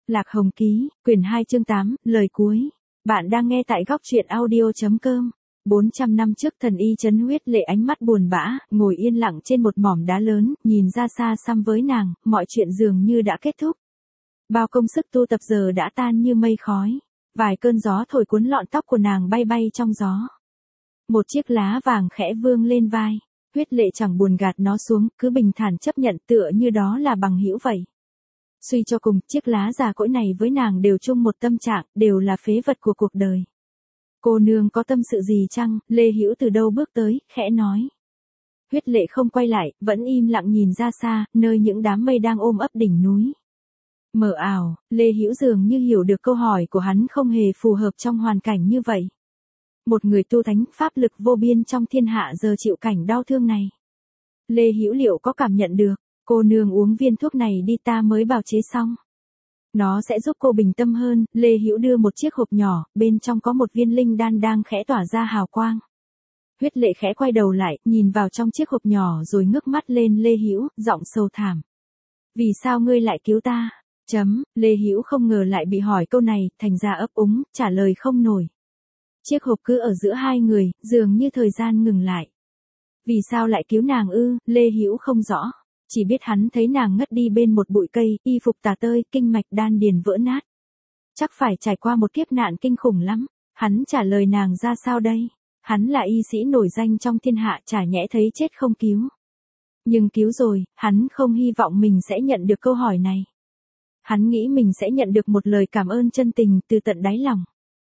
Lạc Hồng Ký, quyển 2 chương 8, lời cuối. Bạn đang nghe tại góc truyện audio.com. 400 năm trước thần y Trấn Huyết Lệ ánh mắt buồn bã, ngồi yên lặng trên một mỏm đá lớn, nhìn ra xa xăm với nàng, mọi chuyện dường như đã kết thúc. Bao công sức tu tập giờ đã tan như mây khói. Vài cơn gió thổi cuốn lọn tóc của nàng bay bay trong gió. Một chiếc lá vàng khẽ vương lên vai. Huyết Lệ chẳng buồn gạt nó xuống, cứ bình thản chấp nhận tựa như đó là bằng hữu vậy. Suy cho cùng, chiếc lá già cỗi này với nàng đều chung một tâm trạng, đều là phế vật của cuộc đời. Cô nương có tâm sự gì chăng? Lê Hữu từ đâu bước tới, khẽ nói. Huyết Lệ không quay lại, vẫn im lặng nhìn ra xa, nơi những đám mây đang ôm ấp đỉnh núi. Mờ ảo, Lê Hữu dường như hiểu được câu hỏi của hắn không hề phù hợp trong hoàn cảnh như vậy. Một người tu thánh, pháp lực vô biên trong thiên hạ giờ chịu cảnh đau thương này. Lê Hữu liệu có cảm nhận được? Cô nương uống viên thuốc này đi, ta mới bào chế xong. Nó sẽ giúp cô bình tâm hơn. Lê Hữu đưa một chiếc hộp nhỏ, bên trong có một viên linh đan đang khẽ tỏa ra hào quang. Huyết Lệ khẽ quay đầu lại, nhìn vào trong chiếc hộp nhỏ rồi ngước mắt lên Lê Hữu, giọng sầu thảm. Vì sao ngươi lại cứu ta? Lê Hữu không ngờ lại bị hỏi câu này, thành ra ấp úng, trả lời không nổi. Chiếc hộp cứ ở giữa hai người, dường như thời gian ngừng lại. Vì sao lại cứu nàng ư? Lê Hữu không rõ. Chỉ biết hắn thấy nàng ngất đi bên một bụi cây, y phục tả tơi, kinh mạch đan điền vỡ nát. Chắc phải trải qua một kiếp nạn kinh khủng lắm. Hắn trả lời nàng ra sao đây? Hắn là y sĩ nổi danh trong thiên hạ, chả nhẽ thấy chết không cứu. Nhưng cứu rồi, hắn không hy vọng mình sẽ nhận được câu hỏi này. Hắn nghĩ mình sẽ nhận được một lời cảm ơn chân tình từ tận đáy lòng.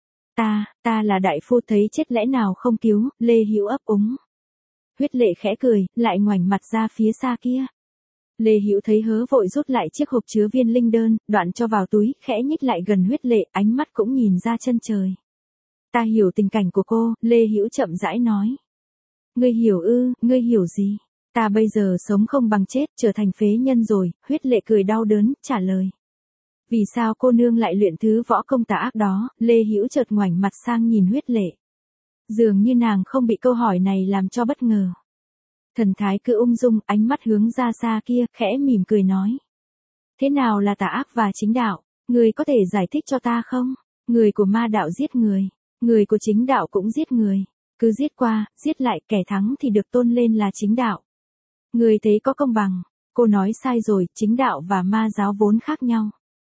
Ta là đại phu, thấy chết lẽ nào không cứu? Lê Hữu ấp úng. Huyết Lệ khẽ cười, lại ngoảnh mặt ra phía xa kia. Lê Hữu thấy hớ vội rút lại chiếc hộp chứa viên linh đơn, đoạn cho vào túi, khẽ nhích lại gần Huyết Lệ, ánh mắt cũng nhìn ra chân trời. Ta hiểu tình cảnh của cô, Lê Hữu chậm rãi nói. Ngươi hiểu ư? Ngươi hiểu gì? Ta bây giờ sống không bằng chết, trở thành phế nhân rồi. Huyết Lệ cười đau đớn, trả lời. Vì sao cô nương lại luyện thứ võ công tà ác đó? Lê Hữu chợt ngoảnh mặt sang nhìn Huyết Lệ. Dường như nàng không bị câu hỏi này làm cho bất ngờ. Thần thái cứ ung dung, ánh mắt hướng ra xa kia, khẽ mỉm cười nói. Thế nào là tà ác và chính đạo? Người có thể giải thích cho ta không? Người của ma đạo giết người, người của chính đạo cũng giết người. Cứ giết qua, giết lại, kẻ thắng thì được tôn lên là chính đạo. Người thấy có công bằng? Cô nói sai rồi, chính đạo và ma giáo vốn khác nhau.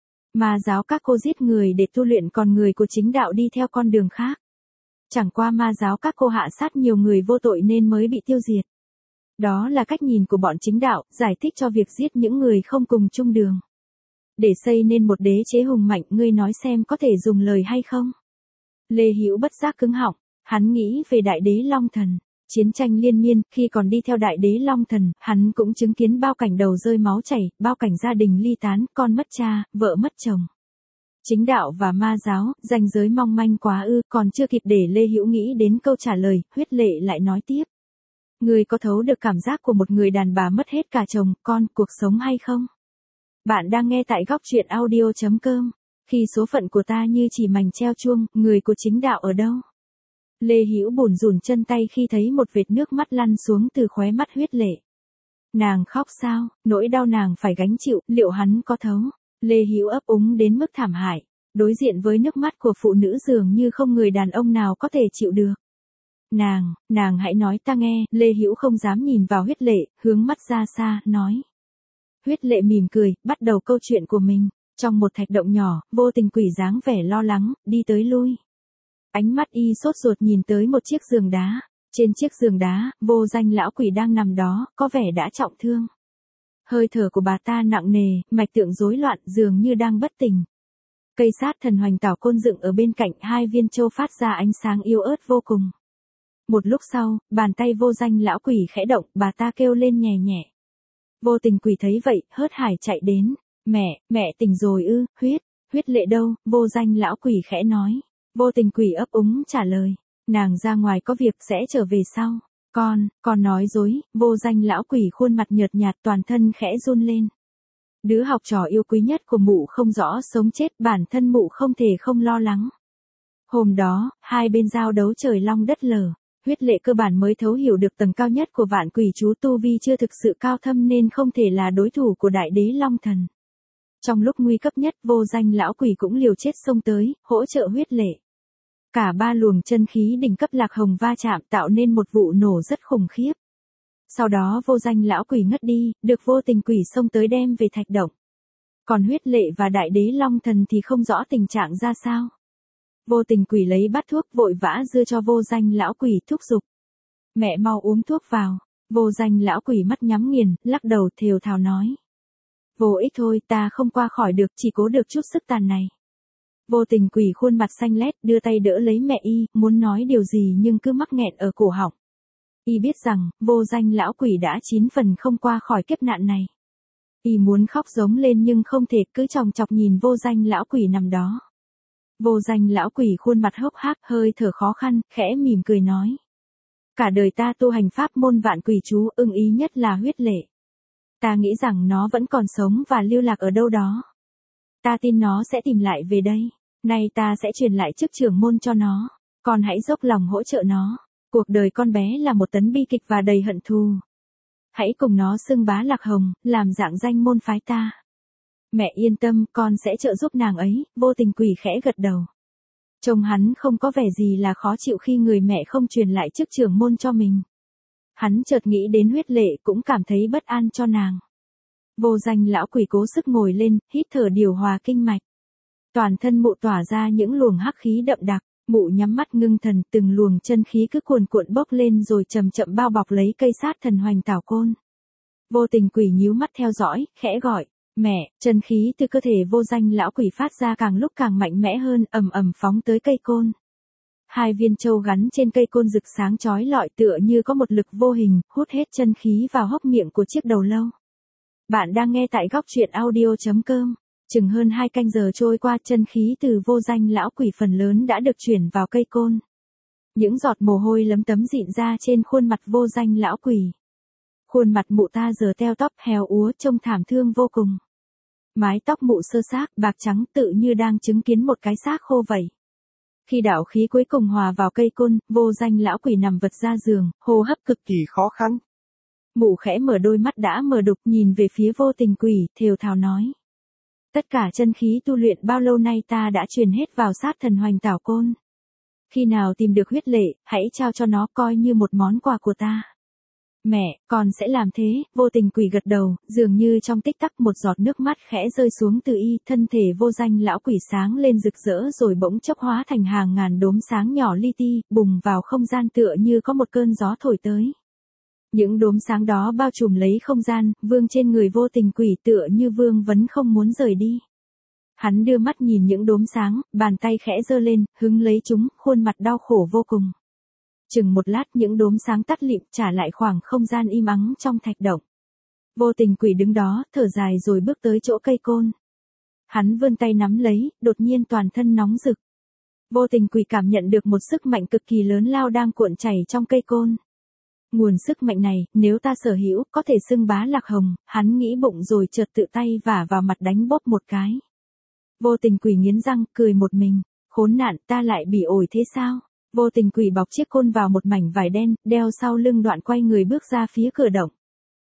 Ma giáo các cô giết người để tu luyện, còn người của chính đạo đi theo con đường khác. Chẳng qua ma giáo các cô hạ sát nhiều người vô tội nên mới bị tiêu diệt. Đó là cách nhìn của bọn chính đạo, giải thích cho việc giết những người không cùng chung đường. Để xây nên một đế chế hùng mạnh, ngươi nói xem có thể dùng lời hay không? Lê Hữu bất giác cứng họng, hắn nghĩ về Đại Đế Long Thần. Chiến tranh liên miên, khi còn đi theo Đại Đế Long Thần, hắn cũng chứng kiến bao cảnh đầu rơi máu chảy, bao cảnh gia đình ly tán, con mất cha, vợ mất chồng. Chính đạo và ma giáo, ranh giới mong manh quá ư? Còn chưa kịp để Lê Hữu nghĩ đến câu trả lời, Huyết Lệ lại nói tiếp. Ngươi có thấu được cảm giác của một người đàn bà mất hết cả chồng, con, cuộc sống hay không? Bạn đang nghe tại góc truyện audio.com. Khi số phận của ta như chỉ mảnh treo chuông, người của chính đạo ở đâu? Lê Hữu bủn rủn chân tay khi thấy một vệt nước mắt lăn xuống từ khóe mắt Huyết Lệ. Nàng khóc sao? Nỗi đau nàng phải gánh chịu, liệu hắn có thấu? Lê Hữu ấp úng đến mức thảm hại. Đối diện với nước mắt của phụ nữ dường như không người đàn ông nào có thể chịu được. Nàng hãy nói ta nghe. Lê Hữu không dám nhìn vào Huyết Lệ, hướng mắt ra xa, nói. Huyết Lệ mỉm cười, bắt đầu câu chuyện của mình. Trong một thạch động nhỏ, Vô Tình Quỷ dáng vẻ lo lắng, đi tới lui. Ánh mắt y sốt ruột nhìn tới một chiếc giường đá. Trên chiếc giường đá, Vô Danh lão quỷ đang nằm đó, có vẻ đã trọng thương. Hơi thở của bà ta nặng nề, mạch tượng rối loạn, dường như đang bất tỉnh. Cây sát thần hoành tảo côn dựng ở bên cạnh, hai viên châu phát ra ánh sáng yếu ớt vô cùng. Một lúc sau, bàn tay Vô Danh lão quỷ khẽ động, bà ta kêu lên nhẹ nhẹ. Vô Tình Quỷ thấy vậy, hớt hải chạy đến. Mẹ tỉnh rồi ư? Huyết Lệ đâu? Vô Danh lão quỷ khẽ nói. Vô Tình Quỷ ấp úng trả lời. Nàng ra ngoài có việc, sẽ trở về sau. Con nói dối. Vô Danh lão quỷ khuôn mặt nhợt nhạt, toàn thân khẽ run lên. Đứa học trò yêu quý nhất của mụ không rõ sống chết, bản thân mụ không thể không lo lắng. Hôm đó, hai bên giao đấu trời long đất lở. Huyết Lệ cơ bản mới thấu hiểu được tầng cao nhất của vạn quỷ chú, tu vi chưa thực sự cao thâm nên không thể là đối thủ của Đại Đế Long Thần. Trong lúc nguy cấp nhất, vô danh lão quỷ cũng liều chết xông tới, hỗ trợ huyết lệ. Cả ba luồng chân khí đỉnh cấp lạc hồng va chạm tạo nên một vụ nổ rất khủng khiếp. Sau đó vô danh lão quỷ ngất đi, được vô tình quỷ xông tới đem về thạch động. Còn huyết lệ và đại đế long thần thì không rõ tình trạng ra sao. Vô tình quỷ lấy bát thuốc vội vã đưa cho vô danh lão quỷ thúc giục. Mẹ mau uống thuốc vào. Vô danh lão quỷ mắt nhắm nghiền, lắc đầu thều thào nói. Vô ích thôi, ta không qua khỏi được, chỉ cố được chút sức tàn này. Vô tình quỷ khuôn mặt xanh lét đưa tay đỡ lấy mẹ y, muốn nói điều gì nhưng cứ mắc nghẹn ở cổ họng. Y biết rằng, vô danh lão quỷ đã 9 phần không qua khỏi kiếp nạn này. Y muốn khóc giống lên nhưng không thể, cứ chòng chọc nhìn vô danh lão quỷ nằm đó. Vô danh lão quỷ khuôn mặt hốc hác, hơi thở khó khăn, khẽ mỉm cười nói. Cả đời ta tu hành pháp môn vạn quỷ chú, ưng ý nhất là huyết lệ. Ta nghĩ rằng nó vẫn còn sống và lưu lạc ở đâu đó. Ta tin nó sẽ tìm lại về đây. Nay ta sẽ truyền lại chức trưởng môn cho nó. Con hãy dốc lòng hỗ trợ nó. Cuộc đời con bé là một tấn bi kịch và đầy hận thù. Hãy cùng nó xưng bá lạc hồng, làm dạng danh môn phái ta. Mẹ yên tâm, con sẽ trợ giúp nàng ấy. Vô tình quỷ khẽ gật đầu. Trông hắn không có vẻ gì là khó chịu khi người mẹ không truyền lại chức trưởng môn cho mình. Hắn chợt nghĩ đến huyết lệ cũng cảm thấy bất an cho nàng. Vô danh lão quỷ cố sức ngồi lên, hít thở điều hòa kinh mạch. Toàn thân mụ tỏa ra những luồng hắc khí đậm đặc, mụ nhắm mắt ngưng thần, từng luồng chân khí cứ cuồn cuộn bốc lên rồi chậm chậm bao bọc lấy cây sát thần hoành tảo côn. Vô tình quỷ nhíu mắt theo dõi, khẽ gọi, mẹ, chân khí từ cơ thể vô danh lão quỷ phát ra càng lúc càng mạnh mẽ hơn, ầm ầm phóng tới cây côn. 2 viên châu gắn trên cây côn rực sáng chói lọi tựa như có một lực vô hình, hút hết chân khí vào hốc miệng của chiếc đầu lâu. Bạn đang nghe tại góc truyện audio.com. Chừng hơn 2 canh giờ trôi qua, chân khí từ vô danh lão quỷ phần lớn đã được chuyển vào cây côn. Những giọt mồ hôi lấm tấm rịn ra trên khuôn mặt vô danh lão quỷ. Khuôn mặt mụ ta giờ teo tóp héo úa trông thảm thương vô cùng. Mái tóc mụ sơ xác, bạc trắng tự như đang chứng kiến một cái xác khô vậy. Khi đạo khí cuối cùng hòa vào cây côn, vô danh lão quỷ nằm vật ra giường, hô hấp cực kỳ khó khăn. Mụ khẽ mở đôi mắt đã mờ đục nhìn về phía vô tình quỷ, thều thào nói. Tất cả chân khí tu luyện bao lâu nay ta đã truyền hết vào sát thần hoành tảo côn. Khi nào tìm được huyết lệ, hãy trao cho nó coi như một món quà của ta. Mẹ, con sẽ làm thế. Vô tình quỷ gật đầu, dường như trong tích tắc một giọt nước mắt khẽ rơi xuống từ y, thân thể vô danh lão quỷ sáng lên rực rỡ rồi bỗng chốc hóa thành hàng ngàn đốm sáng nhỏ li ti, bùng vào không gian tựa như có một cơn gió thổi tới. Những đốm sáng đó bao trùm lấy không gian, vương trên người vô tình quỷ tựa như vương vấn không muốn rời đi. Hắn đưa mắt nhìn những đốm sáng, bàn tay khẽ giơ lên, hứng lấy chúng, khuôn mặt đau khổ vô cùng. Chừng một lát những đốm sáng tắt lịm, trả lại khoảng không gian im ắng trong thạch động. Vô tình quỷ đứng đó, thở dài rồi bước tới chỗ cây côn. Hắn vươn tay nắm lấy, đột nhiên toàn thân nóng rực. Vô tình quỷ cảm nhận được một sức mạnh cực kỳ lớn lao đang cuộn chảy trong cây côn. Nguồn sức mạnh này, nếu ta sở hữu, có thể xưng bá lạc hồng, hắn nghĩ bụng rồi chợt tự tay vả vào mặt đánh bóp một cái. Vô tình quỷ nghiến răng, cười một mình, khốn nạn, ta lại bị ổi thế sao? Vô tình quỷ bọc chiếc côn vào một mảnh vải đen, đeo sau lưng đoạn quay người bước ra phía cửa động.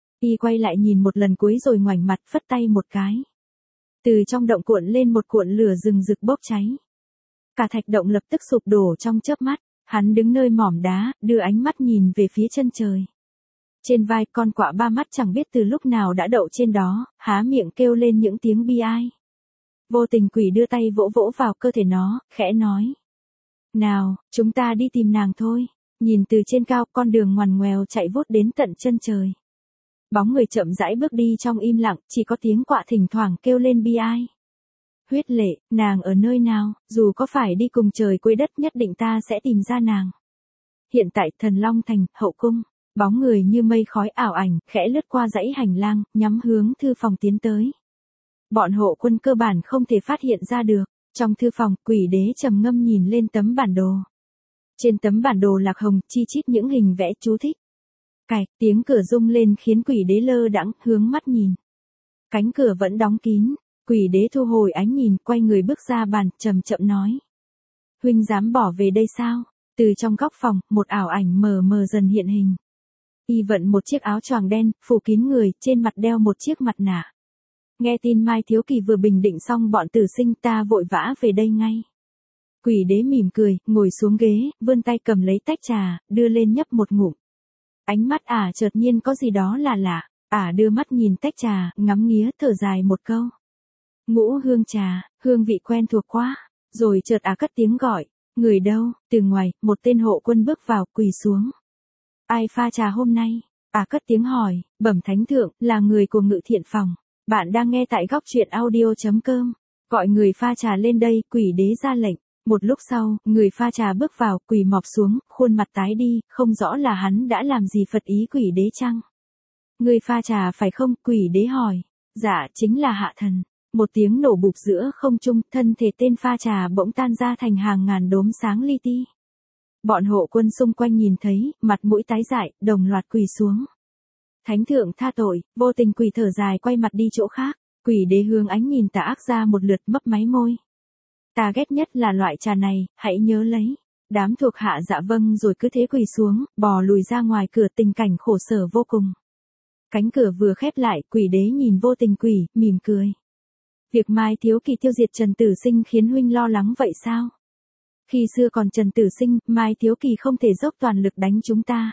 Y quay lại nhìn một lần cuối rồi ngoảnh mặt phất tay một cái. Từ trong động cuộn lên một cuộn lửa rừng rực bốc cháy. Cả thạch động lập tức sụp đổ trong chớp mắt. Hắn đứng nơi mỏm đá, đưa ánh mắt nhìn về phía chân trời. Trên vai con quạ 3 mắt chẳng biết từ lúc nào đã đậu trên đó, há miệng kêu lên những tiếng bi ai. Vô tình quỷ đưa tay vỗ vỗ vào cơ thể nó, khẽ nói. Nào, chúng ta đi tìm nàng thôi. Nhìn từ trên cao, con đường ngoằn ngoèo chạy vút đến tận chân trời. Bóng người chậm rãi bước đi trong im lặng, chỉ có tiếng quạ thỉnh thoảng kêu lên bi ai. Huyết lệ, nàng ở nơi nào, dù có phải đi cùng trời quê đất nhất định ta sẽ tìm ra nàng. Hiện tại Thần Long Thành, hậu cung, bóng người như mây khói ảo ảnh, khẽ lướt qua dãy hành lang, nhắm hướng thư phòng tiến tới. Bọn hộ quân cơ bản không thể phát hiện ra được. Trong thư phòng, quỷ đế trầm ngâm nhìn lên tấm bản đồ. Trên tấm bản đồ lạc hồng, chi chít những hình vẽ chú thích. Cạch, tiếng cửa rung lên khiến quỷ đế lơ đãng, hướng mắt nhìn. Cánh cửa vẫn đóng kín. Quỷ đế thu hồi ánh nhìn, quay người bước ra bàn, chậm chậm nói. Huynh dám bỏ về đây sao? Từ trong góc phòng, một ảo ảnh mờ mờ dần hiện hình. Y vận một chiếc áo choàng đen, phủ kín người, trên mặt đeo một chiếc mặt nạ. Nghe tin Mai Thiếu Kỳ vừa bình định xong bọn tử sinh, ta vội vã về đây ngay. Quỷ đế mỉm cười, ngồi xuống ghế, vươn tay cầm lấy tách trà, đưa lên nhấp một ngụm. Ánh mắt ả chợt nhiên có gì đó là lạ, ả đưa mắt nhìn tách trà, ngắm nghía, thở dài một câu. Ngũ hương trà, hương vị quen thuộc quá. Rồi chợt ả cất tiếng gọi, người đâu? Từ ngoài, một tên hộ quân bước vào, quỳ xuống. Ai pha trà hôm nay? Ả cất tiếng hỏi, bẩm thánh thượng, là người của Ngự Thiện Phòng. Bạn đang nghe tại góc truyện audio.com. Gọi người pha trà lên đây, quỷ đế ra lệnh. Một lúc sau, người pha trà bước vào, quỳ mọp xuống, khuôn mặt tái đi, không rõ là hắn đã làm gì phật ý quỷ đế chăng? Người pha trà phải không? Quỷ đế hỏi. Dạ, chính là hạ thần. Một tiếng nổ bụp giữa không trung, thân thể tên pha trà bỗng tan ra thành hàng ngàn đốm sáng li ti. Bọn hộ quân xung quanh nhìn thấy, mặt mũi tái dại, đồng loạt quỳ xuống. Thánh thượng tha tội, vô tình quỳ thở dài quay mặt đi chỗ khác. Quỷ đế hướng ánh nhìn tà ác ra một lượt, mấp máy môi. Ta ghét nhất là loại trà này, hãy nhớ lấy. Đám thuộc hạ dạ vâng rồi cứ thế quỳ xuống, bò lùi ra ngoài cửa, tình cảnh khổ sở vô cùng. Cánh cửa vừa khép lại, quỷ đế nhìn vô tình quỷ, mỉm cười. Việc Mai Thiếu Kỳ tiêu diệt Trần Tử Sinh khiến huynh lo lắng vậy sao? Khi xưa còn Trần Tử Sinh, Mai Thiếu Kỳ không thể dốc toàn lực đánh chúng ta.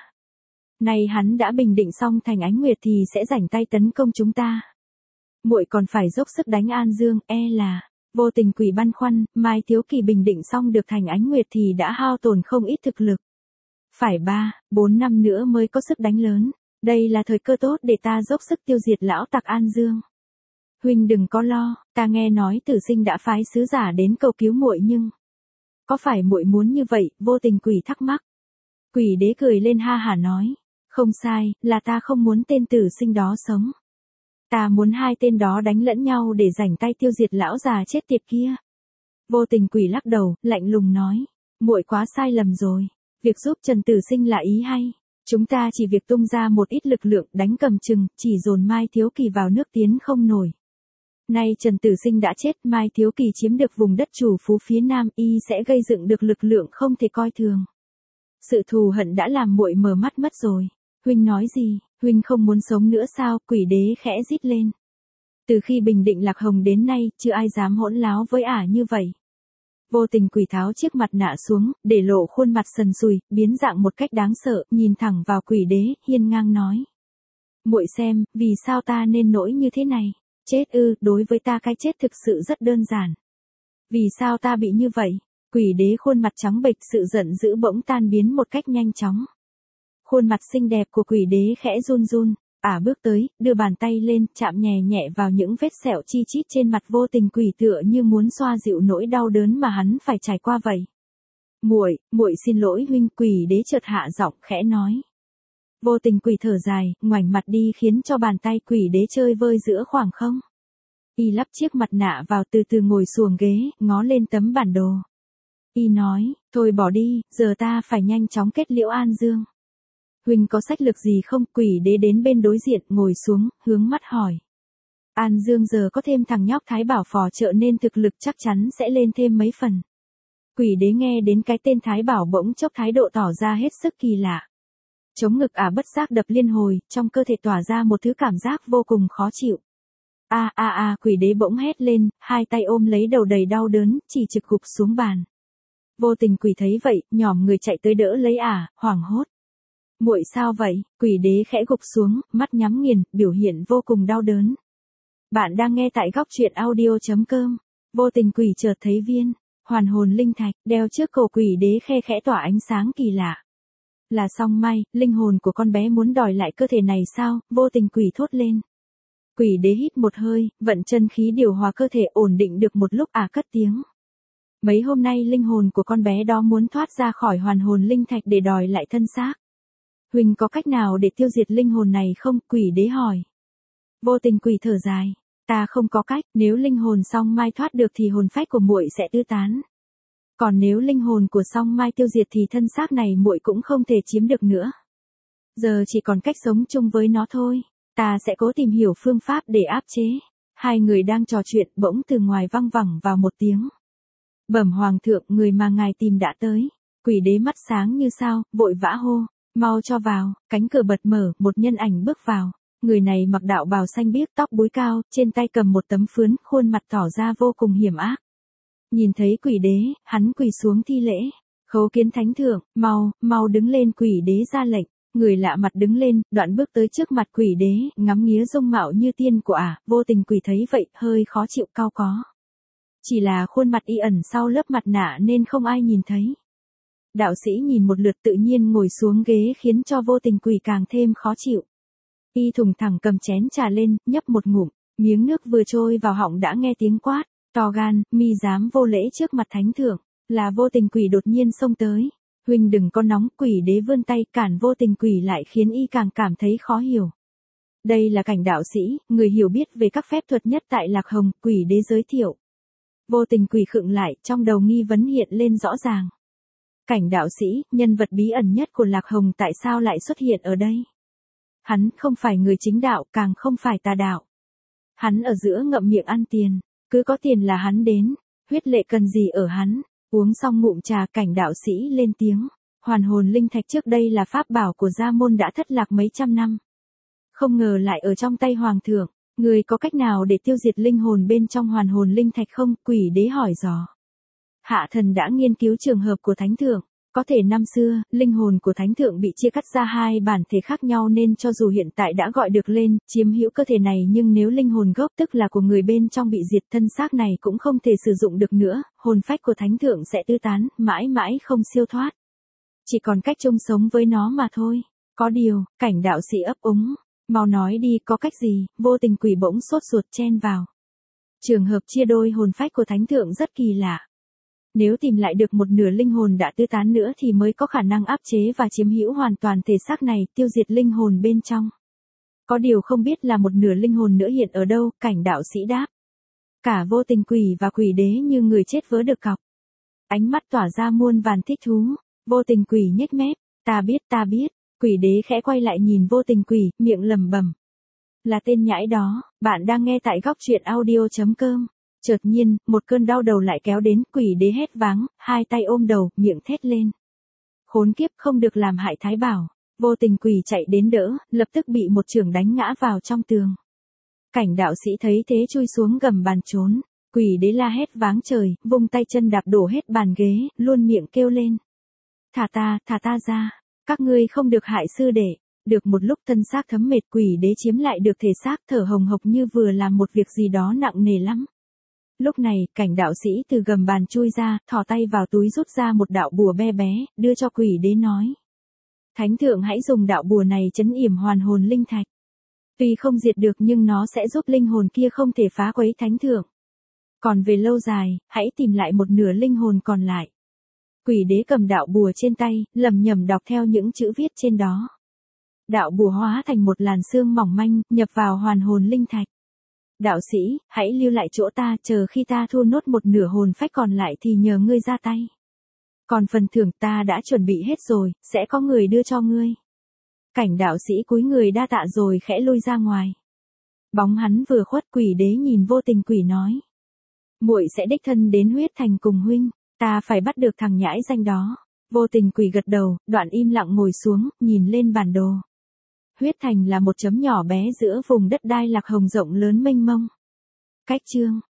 Nay hắn đã bình định xong thành Ánh Nguyệt thì sẽ rảnh tay tấn công chúng ta. Muội còn phải dốc sức đánh An Dương, e là. Vô tình quỷ băn khoăn, Mai Thiếu Kỳ bình định xong được thành Ánh Nguyệt thì đã hao tổn không ít thực lực. Phải 3-4 năm nữa mới có sức đánh lớn. Đây là thời cơ tốt để ta dốc sức tiêu diệt lão tặc An Dương. Huynh đừng có lo, ta nghe nói Tử Sinh đã phái sứ giả đến cầu cứu muội nhưng có phải muội muốn như vậy? Vô tình quỷ thắc mắc. Quỷ đế cười lên ha hả nói, không sai, là ta không muốn tên Tử Sinh đó sống. Ta muốn hai tên đó đánh lẫn nhau để rảnh tay tiêu diệt lão già chết tiệt kia. Vô tình quỷ lắc đầu, lạnh lùng nói, muội quá sai lầm rồi. Việc giúp Trần Tử Sinh là ý hay. Chúng ta chỉ việc tung ra một ít lực lượng đánh cầm chừng, chỉ dồn Mai Thiếu Kỳ vào nước tiến không nổi. Nay Trần Tử Sinh đã chết, Mai Thiếu Kỳ chiếm được vùng đất chủ phú phía Nam, y sẽ gây dựng được lực lượng không thể coi thường. Sự thù hận đã làm muội mở mắt mất rồi. Huynh nói gì? Huynh không muốn sống nữa sao? Quỷ đế khẽ rít lên. Từ khi bình định Lạc Hồng đến nay, chưa ai dám hỗn láo với ả như vậy. Vô tình quỷ tháo chiếc mặt nạ xuống, để lộ khuôn mặt sần sùi, biến dạng một cách đáng sợ, nhìn thẳng vào quỷ đế, hiên ngang nói. Muội xem, vì sao ta nên nỗi như thế này? Chết ư? Đối với ta cái chết thực sự rất đơn giản. Vì sao ta bị như vậy? Quỷ đế khuôn mặt trắng bệch, sự giận dữ bỗng tan biến một cách nhanh chóng. Khuôn mặt xinh đẹp của quỷ đế khẽ run run, ả bước tới, đưa bàn tay lên, chạm nhẹ nhẹ vào những vết sẹo chi chít trên mặt vô tình quỷ, tựa như muốn xoa dịu nỗi đau đớn mà hắn phải trải qua vậy. Muội xin lỗi huynh. Quỷ đế chợt hạ giọng khẽ nói. Vô tình quỷ thở dài, ngoảnh mặt đi, khiến cho bàn tay quỷ đế chơi vơi giữa khoảng không. Y lắp chiếc mặt nạ vào, từ từ ngồi xuồng ghế, ngó lên tấm bản đồ. Y nói, thôi bỏ đi, giờ ta phải nhanh chóng kết liễu An Dương. Huynh có sách lược gì không? Quỷ đế đến bên đối diện, ngồi xuống, hướng mắt hỏi. An Dương giờ có thêm thằng nhóc Thái Bảo phò trợ nên thực lực chắc chắn sẽ lên thêm mấy phần. Quỷ đế nghe đến cái tên Thái Bảo bỗng chốc thái độ tỏ ra hết sức kỳ lạ. Chống ngực ả bất giác đập liên hồi, trong cơ thể tỏa ra một thứ cảm giác vô cùng khó chịu. Quỷ đế bỗng hét lên, hai tay ôm lấy đầu đầy đau đớn, chỉ trực gục xuống bàn. Vô tình quỷ thấy vậy, nhỏm người chạy tới đỡ lấy ả, hoảng hốt. Muội sao vậy? Quỷ đế khẽ gục xuống, mắt nhắm nghiền, biểu hiện vô cùng đau đớn. Bạn đang nghe tại góc truyện audio.com. Vô tình quỷ chợt thấy viên hoàn hồn linh thạch đeo trước cổ quỷ đế khe khẽ tỏa ánh sáng kỳ lạ. Là song mai, linh hồn của con bé muốn đòi lại cơ thể này sao? Vô tình quỷ thốt lên. Quỷ đế hít một hơi, vận chân khí điều hòa cơ thể, ổn định được một lúc, cất tiếng. Mấy hôm nay linh hồn của con bé đó muốn thoát ra khỏi hoàn hồn linh thạch để đòi lại thân xác. Huynh có cách nào để tiêu diệt linh hồn này không? Quỷ đế hỏi. Vô tình quỷ thở dài. Ta không có cách, nếu linh hồn song mai thoát được thì hồn phách của muội sẽ tứ tán. Còn nếu linh hồn của song mai tiêu diệt thì thân xác này muội cũng không thể chiếm được nữa. Giờ chỉ còn cách sống chung với nó thôi. Ta sẽ cố tìm hiểu phương pháp để áp chế. Hai người đang trò chuyện, bỗng từ ngoài văng vẳng vào một tiếng. Bẩm hoàng thượng, người mà ngài tìm đã tới. Quỷ đế mắt sáng như sao, vội vã hô. Mau cho vào. Cánh cửa bật mở, một nhân ảnh bước vào. Người này mặc đạo bào xanh biếc, tóc búi cao, trên tay cầm một tấm phướn, khuôn mặt tỏ ra vô cùng hiểm ác. Nhìn thấy quỷ đế, hắn quỳ xuống thi lễ. Khấu Kiến thánh thượng, mau đứng lên, quỷ đế ra lệnh. Người lạ mặt đứng lên, đoạn bước tới trước mặt quỷ đế, ngắm nghía dung mạo như tiên của vô tình quỷ thấy vậy, hơi khó chịu cau có. Chỉ là khuôn mặt y ẩn sau lớp mặt nạ nên không ai nhìn thấy. Đạo sĩ nhìn một lượt tự nhiên ngồi xuống ghế khiến cho vô tình quỷ càng thêm khó chịu. Y thùng thẳng cầm chén trà lên, nhấp một ngụm, miếng nước vừa trôi vào họng đã nghe tiếng quát, to gan, mi dám vô lễ trước mặt thánh thượng, là vô tình quỷ đột nhiên xông tới. Huynh đừng có nóng, quỷ đế vươn tay cản vô tình quỷ lại khiến y càng cảm thấy khó hiểu. Đây là Cảnh đạo sĩ, người hiểu biết về các phép thuật nhất tại Lạc Hồng, quỷ đế giới thiệu. Vô tình quỷ khựng lại, trong đầu nghi vấn hiện lên rõ ràng. Cảnh đạo sĩ, nhân vật bí ẩn nhất của Lạc Hồng tại sao lại xuất hiện ở đây? Hắn không phải người chính đạo, càng không phải tà đạo. Hắn ở giữa ngậm miệng ăn tiền, cứ có tiền là hắn đến, huyết lệ cần gì ở hắn. Uống xong ngụm trà, Cảnh đạo sĩ lên tiếng. Hoàn hồn linh thạch trước đây là pháp bảo của gia môn đã thất lạc mấy trăm năm. Không ngờ lại ở trong tay hoàng thượng. Người có cách nào để tiêu diệt linh hồn bên trong hoàn hồn linh thạch không? Quỷ đế hỏi dò. Hạ thần đã nghiên cứu trường hợp của thánh thượng. Có thể năm xưa, linh hồn của thánh thượng bị chia cắt ra hai bản thể khác nhau nên cho dù hiện tại đã gọi được lên, chiếm hữu cơ thể này nhưng nếu linh hồn gốc tức là của người bên trong bị diệt, thân xác này cũng không thể sử dụng được nữa, hồn phách của thánh thượng sẽ tư tán, mãi mãi không siêu thoát. Chỉ còn cách chung sống với nó mà thôi. Có điều, Cảnh đạo sĩ ấp úng. Mau nói đi, có cách gì? Vô tình quỷ bỗng sốt ruột chen vào. Trường hợp chia đôi hồn phách của thánh thượng rất kỳ lạ. Nếu tìm lại được một nửa linh hồn đã tư tán nữa thì mới có khả năng áp chế và chiếm hữu hoàn toàn thể xác này, tiêu diệt linh hồn bên trong. Có điều không biết là một nửa linh hồn nữa hiện ở đâu, Cảnh đạo sĩ đáp. Cả vô tình quỷ và quỷ đế như người chết vớ được cọc. Ánh mắt tỏa ra muôn vàn thích thú. Vô tình quỷ nhếch mép, ta biết. Quỷ đế khẽ quay lại nhìn vô tình quỷ, miệng lẩm bẩm. Là tên nhãi đó. Bạn đang nghe tại góc truyện audio.com. Chợt nhiên, một cơn đau đầu lại kéo đến, quỷ đế hét váng, hai tay ôm đầu, miệng thét lên. Khốn kiếp, không được làm hại Thái Bảo. Vô tình quỷ chạy đến đỡ, lập tức bị một chưởng đánh ngã vào trong tường. Cảnh đạo sĩ thấy thế chui xuống gầm bàn trốn. Quỷ đế la hét váng trời, vung tay chân đạp đổ hết bàn ghế, luôn miệng kêu lên. Thả ta ra. Các ngươi không được hại sư đệ. Được một lúc thân xác thấm mệt, quỷ đế chiếm lại được thể xác, thở hồng hộc như vừa làm một việc gì đó nặng nề lắm. Lúc này, Cảnh đạo sĩ từ gầm bàn chui ra, thò tay vào túi rút ra một đạo bùa be bé, đưa cho quỷ đế nói. Thánh thượng hãy dùng đạo bùa này trấn yểm hoàn hồn linh thạch. Tuy không diệt được nhưng nó sẽ giúp linh hồn kia không thể phá quấy thánh thượng. Còn về lâu dài, hãy tìm lại một nửa linh hồn còn lại. Quỷ đế cầm đạo bùa trên tay, lẩm nhẩm đọc theo những chữ viết trên đó. Đạo bùa hóa thành một làn sương mỏng manh, nhập vào hoàn hồn linh thạch. Đạo sĩ, hãy lưu lại chỗ ta, chờ khi ta thu nốt một nửa hồn phách còn lại thì nhờ ngươi ra tay. Còn phần thưởng ta đã chuẩn bị hết rồi, sẽ có người đưa cho ngươi. Cảnh đạo sĩ cúi người đa tạ rồi khẽ lui ra ngoài. Bóng hắn vừa khuất, quỷ đế nhìn vô tình quỷ nói. Muội sẽ đích thân đến huyết thành cùng huynh, ta phải bắt được thằng nhãi danh đó. Vô tình quỷ gật đầu, đoạn im lặng ngồi xuống, nhìn lên bản đồ. Huyết thành là một chấm nhỏ bé giữa vùng đất đai Lạc Hồng rộng lớn mênh mông. Cách chương